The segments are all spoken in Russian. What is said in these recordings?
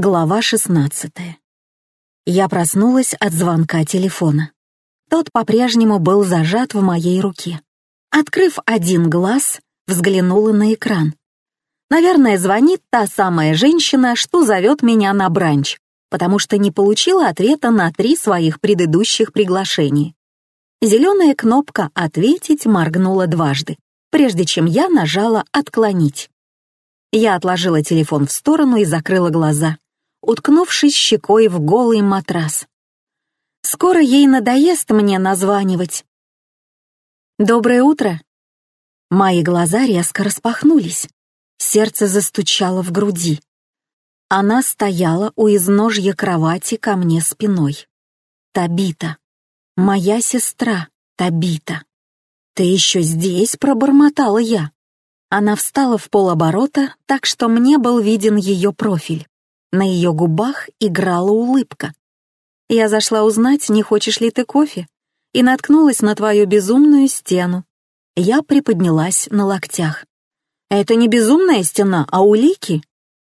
Глава 16. Я проснулась от звонка телефона. Тот по-прежнему был зажат в моей руке. Открыв один глаз, взглянула на экран. Наверное, звонит та самая женщина, что зовет меня на бранч, потому что не получила ответа на 3 своих предыдущих приглашений. Зеленая кнопка «Ответить» моргнула дважды, прежде чем я нажала «Отклонить». Я отложила телефон в сторону и закрыла глаза, уткнувшись щекой в голый матрас. Скоро ей надоест мне названивать. «Доброе утро!» Мои глаза резко распахнулись. Сердце застучало в груди. Она стояла у изножья кровати ко мне спиной. «Табита! Моя сестра, Табита! Ты еще здесь?» — пробормотала я. Она встала в полоборота, так что мне был виден ее профиль. На ее губах играла улыбка. Я зашла узнать, не хочешь ли ты кофе, и наткнулась на твою безумную стену. Я приподнялась на локтях. Это не безумная стена, а улики?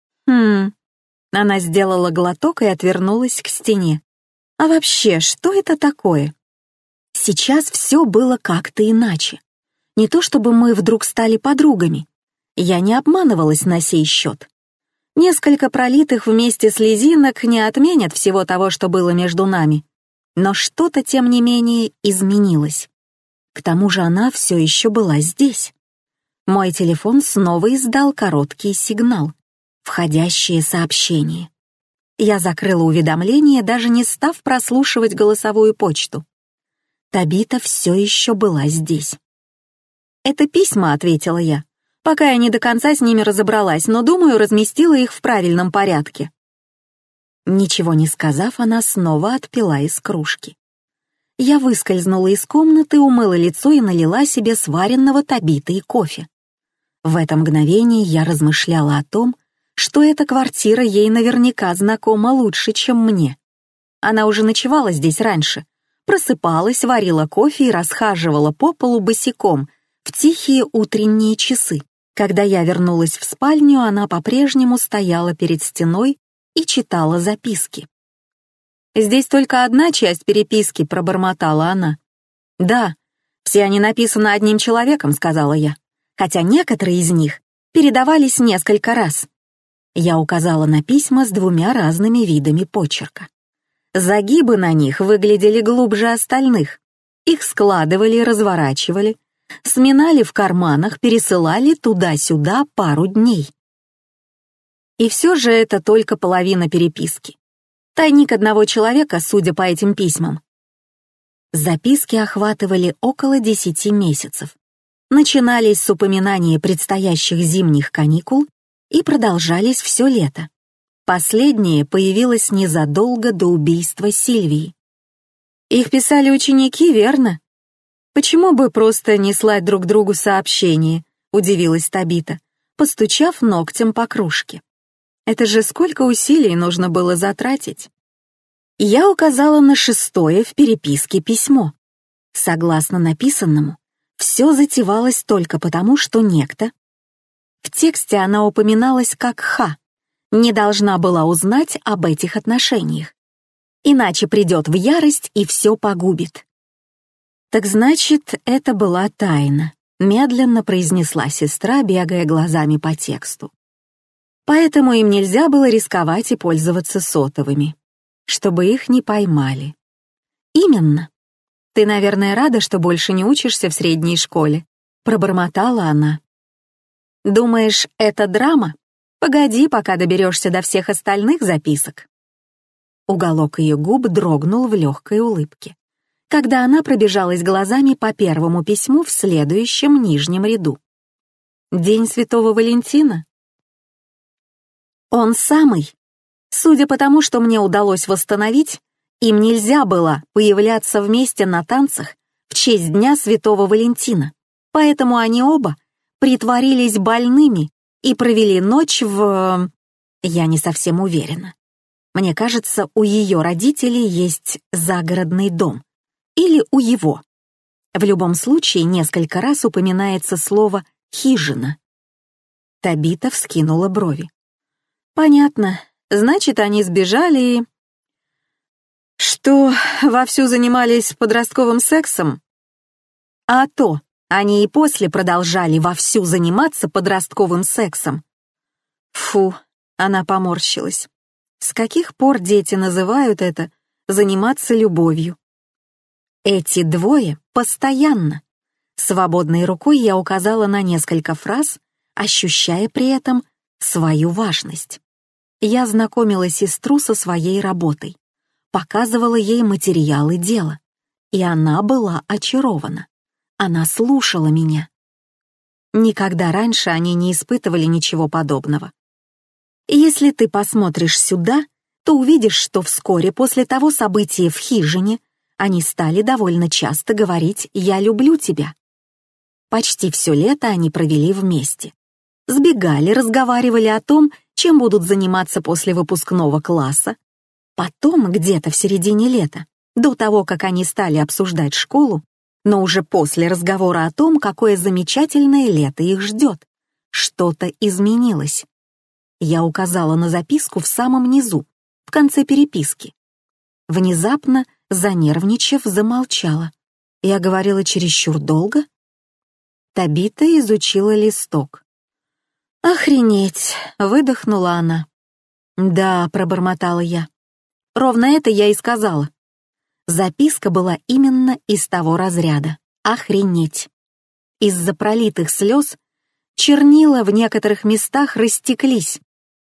Она сделала глоток и отвернулась к стене. А вообще, что это такое? Сейчас все было как-то иначе. Не то чтобы мы вдруг стали подругами. Я не обманывалась на сей счет. Несколько пролитых вместе слезинок не отменят всего того, что было между нами. Но что-то, тем не менее, изменилось. К тому же она все еще была здесь. Мой телефон снова издал короткий сигнал. Входящее сообщение. Я закрыла уведомление, даже не став прослушивать голосовую почту. Табита все еще была здесь. «Это письма», — ответила я. «Пока я не до конца с ними разобралась, но, думаю, разместила их в правильном порядке». Ничего не сказав, она снова отпила из кружки. Я выскользнула из комнаты, умыла лицо и налила себе сваренного Табитой кофе. В это мгновение я размышляла о том, что эта квартира ей наверняка знакома лучше, чем мне. Она уже ночевала здесь раньше, просыпалась, варила кофе и расхаживала по полу босиком в тихие утренние часы. Когда я вернулась в спальню, она по-прежнему стояла перед стеной и читала записки. «Здесь только одна часть переписки», — пробормотала она. «Да, все они написаны одним человеком», — сказала я, хотя некоторые из них передавались несколько раз. Я указала на письма с 2 разными видами почерка. Загибы на них выглядели глубже остальных. Их складывали и разворачивали, сминали в карманах, пересылали туда-сюда пару дней. И все же это только половина переписки. Тайник одного человека, судя по этим письмам. Записки охватывали около 10 месяцев. Начинались с упоминания предстоящих зимних каникул и продолжались все лето. Последнее появилось незадолго до убийства Сильвии. Их писали ученики, верно? «Почему бы просто не слать друг другу сообщение?» — удивилась Табита, постучав ногтем по кружке. «Это же сколько усилий нужно было затратить?» Я указала на 6-е в переписке письмо. Согласно написанному, все затевалось только потому, что некто... В тексте она упоминалась как Ха, не должна была узнать об этих отношениях. Иначе придет в ярость и все погубит. «Так значит, это была тайна», — медленно произнесла сестра, бегая глазами по тексту. «Поэтому им нельзя было рисковать и пользоваться сотовыми, чтобы их не поймали». «Именно. Ты, наверное, рада, что больше не учишься в средней школе», — пробормотала она. «Думаешь, это драма? Погоди, пока доберешься до всех остальных записок». Уголок ее губ дрогнул в легкой улыбке, когда она пробежалась глазами по первому письму в следующем нижнем ряду. «День Святого Валентина?» «Он самый. Судя по тому, что мне удалось восстановить, им нельзя было появляться вместе на танцах в честь Дня Святого Валентина, поэтому они оба притворились больными и провели ночь в... Я не совсем уверена. Мне кажется, у ее родителей есть загородный дом. Или у его. В любом случае, несколько раз упоминается слово «хижина». Табита вскинула брови. «Понятно, Значит, они сбежали и... Что, вовсю занимались подростковым сексом? А то, они и после продолжали вовсю заниматься подростковым сексом. Фу, она поморщилась. С каких пор дети называют это заниматься любовью? Эти двое постоянно. Свободной рукой я указала на несколько фраз, ощущая при этом свою важность. Я знакомила сестру со своей работой, показывала ей материалы дела, и она была очарована. Она слушала меня. Никогда раньше они не испытывали ничего подобного. Если ты посмотришь сюда, то увидишь, что вскоре после того события в хижине они стали довольно часто говорить «я люблю тебя». Почти все лето они провели вместе. Сбегали, разговаривали о том, чем будут заниматься после выпускного класса. Потом, где-то в середине лета, до того, как они стали обсуждать школу, но уже после разговора о том, какое замечательное лето их ждет, что-то изменилось. Я указала на записку в самом низу, в конце переписки. Внезапно, занервничав, замолчала. Я говорила чересчур долго. Табита изучила листок. «Охренеть!» — выдохнула она. «Да», — пробормотала я. Ровно это я и сказала. Записка была именно из того разряда. «Охренеть!» Из-за пролитых слез чернила в некоторых местах растеклись.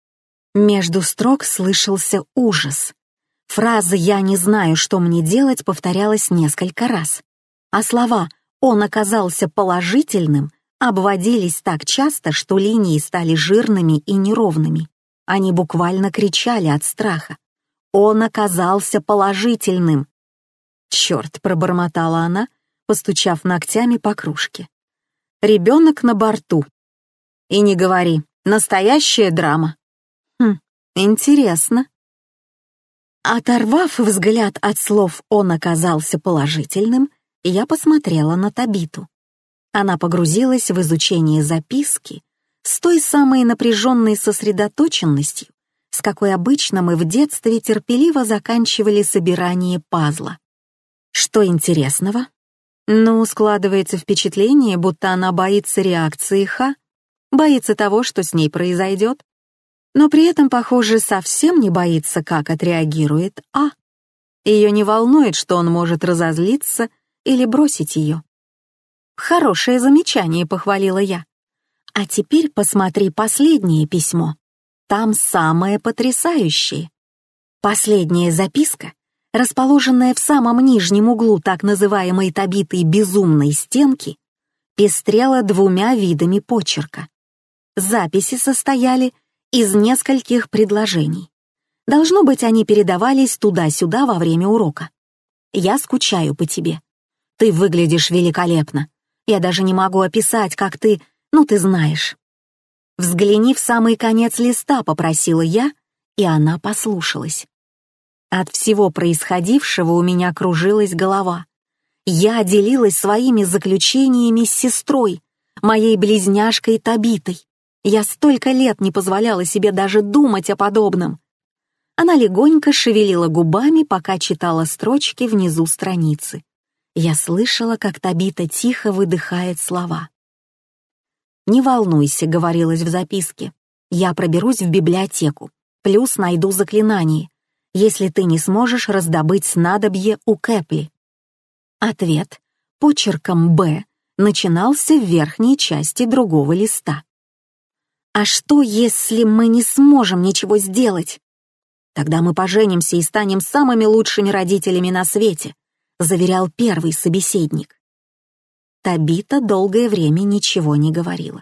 Между строк слышался ужас. Фраза «я не знаю, что мне делать» повторялась несколько раз, а слова «он оказался положительным» обводились так часто, что линии стали жирными и неровными. Они буквально кричали от страха. «Он оказался положительным!» «Черт!» — пробормотала она, постучав ногтями по кружке. «Ребенок на борту!» «И не говори, настоящая драма!» Интересно. Оторвав взгляд от слов «он оказался положительным», я посмотрела на Табиту. Она погрузилась в изучение записки с той самой напряженной сосредоточенностью, с какой обычно мы в детстве терпеливо заканчивали собирание пазла. Что интересного? Ну, складывается впечатление, будто она боится реакции Ха, боится того, что с ней произойдет, но при этом, похоже, совсем не боится, как отреагирует А. Ее не волнует, что он может разозлиться или бросить ее. «Хорошее замечание», — похвалила я. «А теперь посмотри последнее письмо. Там самое потрясающее. Последняя записка, расположенная в самом нижнем углу так называемой Табитой безумной стенки, пестрела двумя видами почерка. Записи состояли из нескольких предложений. Должно быть, они передавались туда-сюда во время урока. «Я скучаю по тебе. Ты выглядишь великолепно. Я даже не могу описать, как ты... ты знаешь». «Взгляни в самый конец листа», — попросила я, и она послушалась. От всего происходившего у меня кружилась голова. Я делилась своими заключениями с сестрой, моей близняшкой Табитой. Я столько лет не позволяла себе даже думать о подобном. Она легонько шевелила губами, пока читала строчки внизу страницы. Я слышала, как Табита тихо выдыхает слова. «Не волнуйся», — говорилось в записке. «Я проберусь в библиотеку, плюс найду заклинание, если ты не сможешь раздобыть снадобье у Кэпли». Ответ почерком «Б» начинался в верхней части другого листа. «А что, если мы не сможем ничего сделать?» «Тогда мы поженимся и станем самыми лучшими родителями на свете», заверял первый собеседник. Табита долгое время ничего не говорила.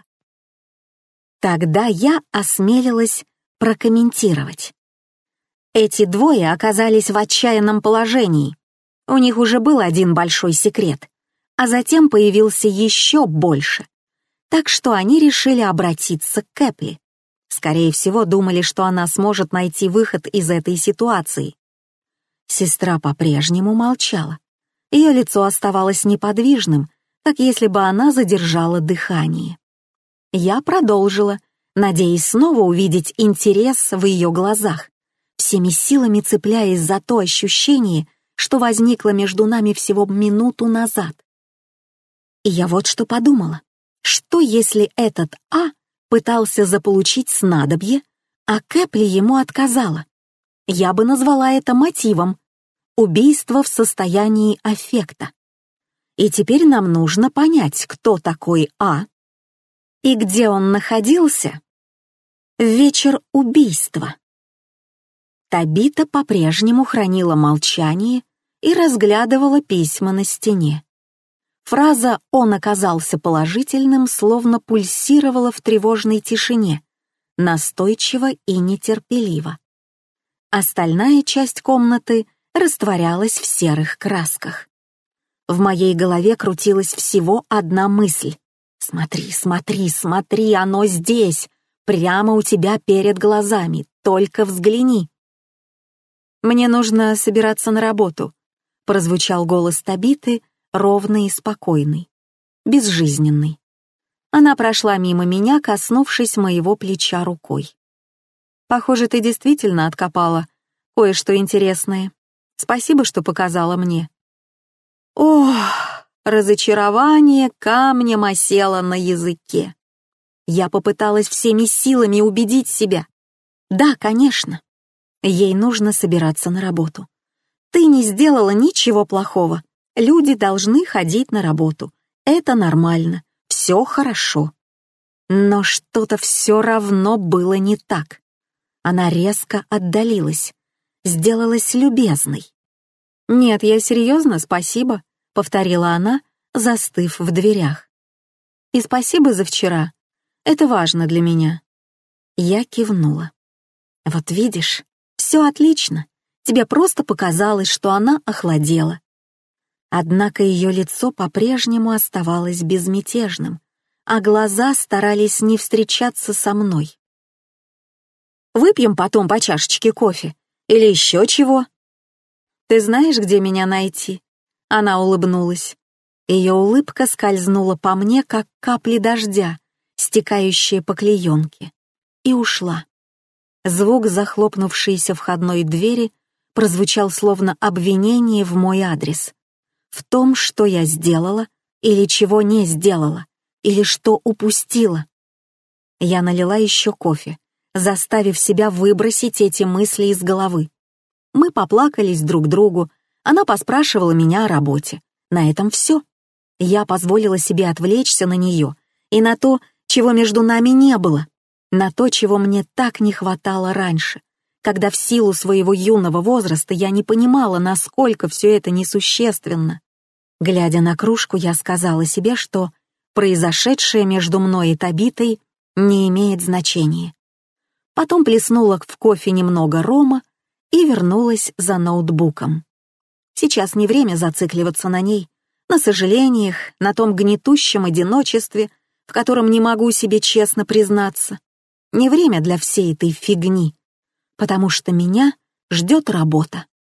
Тогда я осмелилась прокомментировать. Эти двое оказались в отчаянном положении. У них уже был один большой секрет, а затем появился еще больше. Так что они решили обратиться к Кэпли. Скорее всего, думали, что она сможет найти выход из этой ситуации. Сестра по-прежнему молчала. Ее лицо оставалось неподвижным, как если бы она задержала дыхание. Я продолжила, надеясь снова увидеть интерес в ее глазах, всеми силами цепляясь за то ощущение, что возникло между нами всего минуту назад. И я вот что подумала. Что если этот А пытался заполучить снадобье, а Кэпли ему отказала? Я бы назвала это мотивом. Убийство в состоянии аффекта. И теперь нам нужно понять, кто такой А и где он находился в вечер убийства. Табита по-прежнему хранила молчание и разглядывала письма на стене. Фраза «он оказался положительным» словно пульсировала в тревожной тишине, настойчиво и нетерпеливо. Остальная часть комнаты растворялась в серых красках. В моей голове крутилась всего одна мысль. «Смотри, смотри, смотри, оно здесь, прямо у тебя перед глазами, только взгляни». «Мне нужно собираться на работу», — прозвучал голос Табиты, ровный и спокойный, безжизненный. Она прошла мимо меня, коснувшись моего плеча рукой. «Похоже, ты действительно откопала кое-что интересное. Спасибо, что показала мне». Ох, разочарование камнем осело на языке. Я попыталась всеми силами убедить себя. Да, конечно, ей нужно собираться на работу. Ты не сделала ничего плохого. Люди должны ходить на работу. Это нормально, все хорошо. Но что-то все равно было не так. Она резко отдалилась, сделалась любезной. «Нет, я серьезно, спасибо», — повторила она, застыв в дверях. «И спасибо за вчера. Это важно для меня». Я кивнула. «Вот видишь, все отлично. Тебе просто показалось, что она охладела». Однако ее лицо по-прежнему оставалось безмятежным, а глаза старались не встречаться со мной. «Выпьем потом по чашечке кофе? Или еще чего?» «Ты знаешь, где меня найти?» Она улыбнулась. Ее улыбка скользнула по мне, как капли дождя, стекающие по клеенке, и ушла. Звук захлопнувшейся входной двери прозвучал словно обвинение в мой адрес. В том, что я сделала, или чего не сделала, или что упустила. Я налила еще кофе, заставив себя выбросить эти мысли из головы. Мы поплакались друг другу, она поспрашивала меня о работе. На этом все. Я позволила себе отвлечься на нее и на то, чего между нами не было, на то, чего мне так не хватало раньше, когда в силу своего юного возраста я не понимала, насколько все это несущественно. Глядя на кружку, я сказала себе, что произошедшее между мной и Табитой не имеет значения. Потом плеснула в кофе немного рома и вернулась за ноутбуком. Сейчас не время зацикливаться на ней, на сожалениях, на том гнетущем одиночестве, в котором не могу себе честно признаться. Не время для всей этой фигни, потому что меня ждет работа.